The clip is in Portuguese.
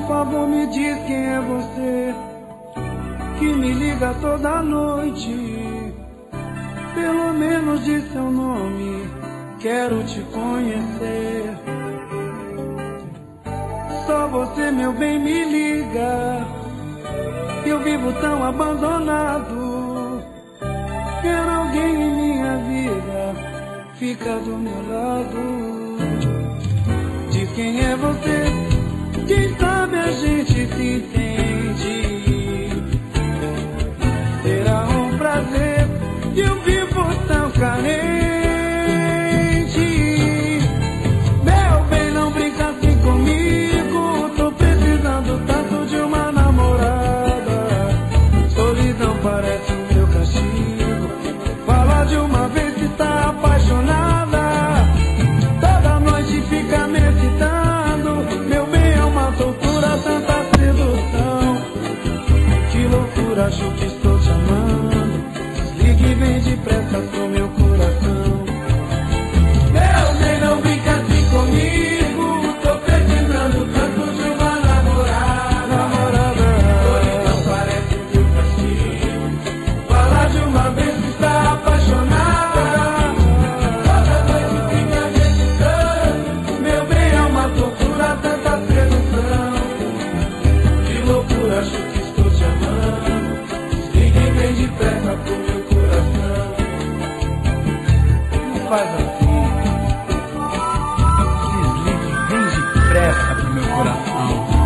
favor, me diz quem é você, que me liga toda noite. Pelo menos diz seu nome, quero te conhecer. Só você, meu bem, me liga. Eu vivo tão abandonado. Quero alguém em minha vida, fica do meu lado. Diz quem é você, quem sabe a gente se entende. Será um prazer, eu vivo tão carente. Meu bem, não brinca assim comigo, tô precisando tanto de uma namorada. Solidão parece o meu castigo. Fala de uma vez que tá apaixonada. Toda noite fica me excitando. Meu bem, é uma tortura, tanta sedução. Que loucura, acho que estou te amando. Desligue e vem depressa pro meu coração. Meu bem, não brinca assim comigo, tô precisando tanto de uma namorada. Solidão parece o meu castigo. Fala de uma vez que está apaixonada. Toda noite fica me excitando. Meu bem, é uma tortura, tanta sedução. Que loucura, acho que estou te amando. Desligue e vem depressa pro meu coração. Não faz assim. Desligue e vem depressa pro meu coração.